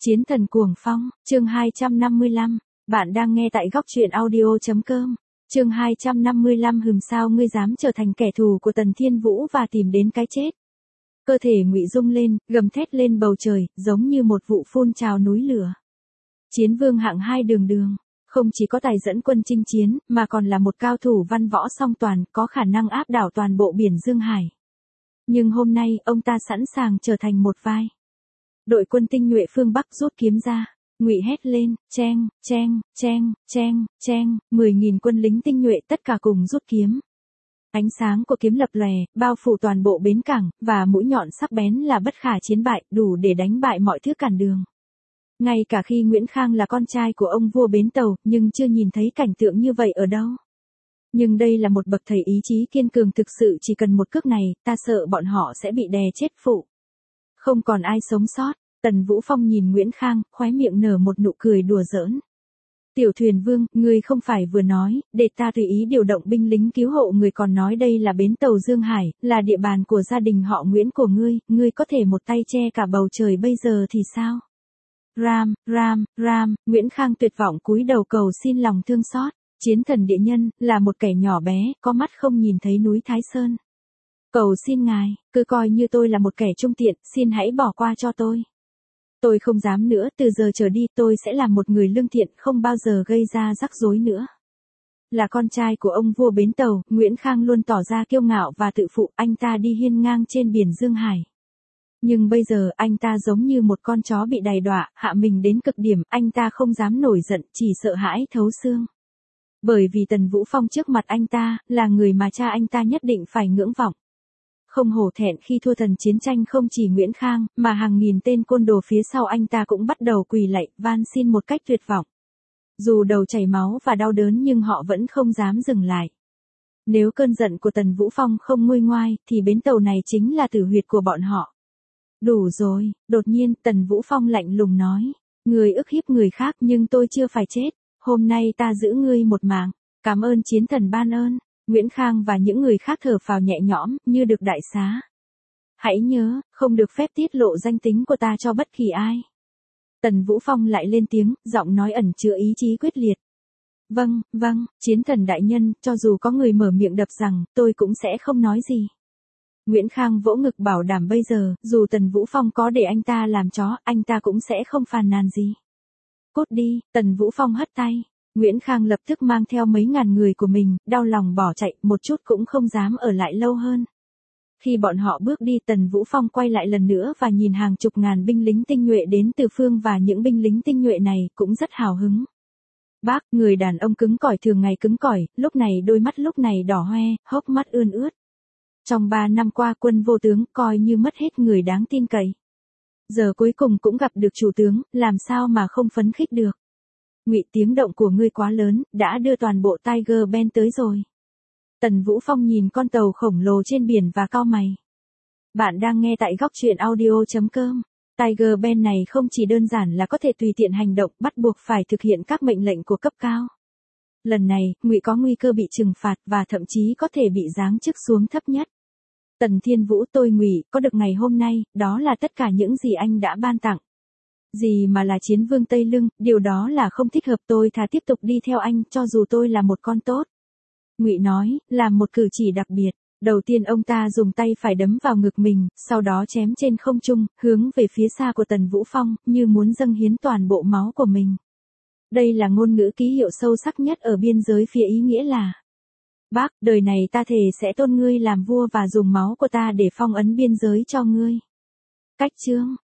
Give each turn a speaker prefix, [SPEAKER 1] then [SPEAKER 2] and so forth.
[SPEAKER 1] Chiến thần cuồng phong, chương 255, bạn đang nghe tại góc truyện audio.com, chương 255 sao ngươi dám trở thành kẻ thù của Tần Thiên Vũ và tìm đến cái chết. Cơ thể Ngụy rung lên, gầm thét lên bầu trời, giống như một vụ phun trào núi lửa. Chiến vương hạng 2 Đường Đường, không chỉ có tài dẫn quân chinh chiến, mà còn là một cao thủ văn võ song toàn, có khả năng áp đảo toàn bộ biển Dương Hải. Nhưng hôm nay, ông ta sẵn sàng trở thành một vai. Đội quân tinh nhuệ phương Bắc rút kiếm ra, Ngụy hét lên, cheng, cheng, cheng, cheng, cheng, 10.000 quân lính tinh nhuệ tất cả cùng rút kiếm. Ánh sáng của kiếm lập lòe, bao phủ toàn bộ bến cảng, và mũi nhọn sắc bén là bất khả chiến bại, đủ để đánh bại mọi thứ cản đường. Ngay cả khi Nguyễn Khang là con trai của ông vua bến tàu, nhưng chưa nhìn thấy cảnh tượng như vậy ở đâu. Nhưng đây là một bậc thầy ý chí kiên cường thực sự, chỉ cần một cước này, ta sợ bọn họ sẽ bị đè chết phụ. Không còn ai sống sót. Tần Vũ Phong nhìn Nguyễn Khang, khóe miệng nở một nụ cười đùa giỡn. Tiểu thuyền vương, ngươi không phải vừa nói, để ta tùy ý điều động binh lính cứu hộ người, còn nói đây là bến tàu Dương Hải, là địa bàn của gia đình họ Nguyễn của ngươi có thể một tay che cả bầu trời bây giờ thì sao? Ram, Nguyễn Khang tuyệt vọng cúi đầu cầu xin lòng thương xót. Chiến thần địa nhân, là một kẻ nhỏ bé, có mắt không nhìn thấy núi Thái Sơn. Cầu xin ngài, cứ coi như tôi là một kẻ trung tiện, xin hãy bỏ qua cho tôi. Tôi không dám nữa, từ giờ trở đi tôi sẽ là một người lương thiện, không bao giờ gây ra rắc rối nữa. Là con trai của ông vua bến tàu, Nguyễn Khang luôn tỏ ra kiêu ngạo và tự phụ, anh ta đi hiên ngang trên biển Dương Hải. Nhưng bây giờ anh ta giống như một con chó bị đày đọa, hạ mình đến cực điểm, anh ta không dám nổi giận, chỉ sợ hãi thấu xương. Bởi vì Tần Vũ Phong trước mặt anh ta, là người mà cha anh ta nhất định phải ngưỡng vọng. Không hổ thẹn khi thua thần chiến tranh, không chỉ Nguyễn Khang, mà hàng nghìn tên côn đồ phía sau anh ta cũng bắt đầu quỳ lạy, van xin một cách tuyệt vọng. Dù đầu chảy máu và đau đớn nhưng họ vẫn không dám dừng lại. Nếu cơn giận của Tần Vũ Phong không nguôi ngoai, thì bến tàu này chính là tử huyệt của bọn họ. Đủ rồi, đột nhiên Tần Vũ Phong lạnh lùng nói. Người ức hiếp người khác nhưng tôi chưa phải chết. Hôm nay ta giữ ngươi một mạng. Cảm ơn chiến thần ban ơn. Nguyễn Khang và những người khác thở phào nhẹ nhõm, như được đại xá. Hãy nhớ, không được phép tiết lộ danh tính của ta cho bất kỳ ai. Tần Vũ Phong lại lên tiếng, giọng nói ẩn chứa ý chí quyết liệt. Vâng, chiến thần đại nhân, cho dù có người mở miệng đập rằng, tôi cũng sẽ không nói gì. Nguyễn Khang vỗ ngực bảo đảm bây giờ, dù Tần Vũ Phong có để anh ta làm chó, anh ta cũng sẽ không phàn nàn gì. Cút đi, Tần Vũ Phong hất tay. Nguyễn Khang lập tức mang theo mấy ngàn người của mình, đau lòng bỏ chạy, một chút cũng không dám ở lại lâu hơn. Khi bọn họ bước đi, Tần Vũ Phong quay lại lần nữa và nhìn hàng chục ngàn binh lính tinh nhuệ đến từ phương, và những binh lính tinh nhuệ này cũng rất hào hứng. Bác, người đàn ông cứng cỏi thường ngày cứng cỏi, lúc này đôi mắt lúc này đỏ hoe, hốc mắt ươn ướt. Trong 3 năm qua quân vô tướng coi như mất hết người đáng tin cậy. Giờ cuối cùng cũng gặp được chủ tướng, làm sao mà không phấn khích được. Ngụy, tiếng động của ngươi quá lớn, đã đưa toàn bộ Tiger Band tới rồi. Tần Vũ Phong nhìn con tàu khổng lồ trên biển và cau mày. Bạn đang nghe tại góc truyện audio.com. Tiger Band này không chỉ đơn giản là có thể tùy tiện hành động, bắt buộc phải thực hiện các mệnh lệnh của cấp cao. Lần này, Ngụy có nguy cơ bị trừng phạt và thậm chí có thể bị giáng chức xuống thấp nhất. Tần Thiên Vũ, tôi Ngụy, có được ngày hôm nay, đó là tất cả những gì anh đã ban tặng. Gì mà là chiến vương Tây Lưng, điều đó là không thích hợp, tôi thà tiếp tục đi theo anh, cho dù tôi là một con tốt. Ngụy nói, làm một cử chỉ đặc biệt. Đầu tiên ông ta dùng tay phải đấm vào ngực mình, sau đó chém trên không trung, hướng về phía xa của Tần Vũ Phong, như muốn dâng hiến toàn bộ máu của mình. Đây là ngôn ngữ ký hiệu sâu sắc nhất ở biên giới phía, ý nghĩa là: Bác, đời này ta thề sẽ tôn ngươi làm vua và dùng máu của ta để phong ấn biên giới cho ngươi. Cách chương,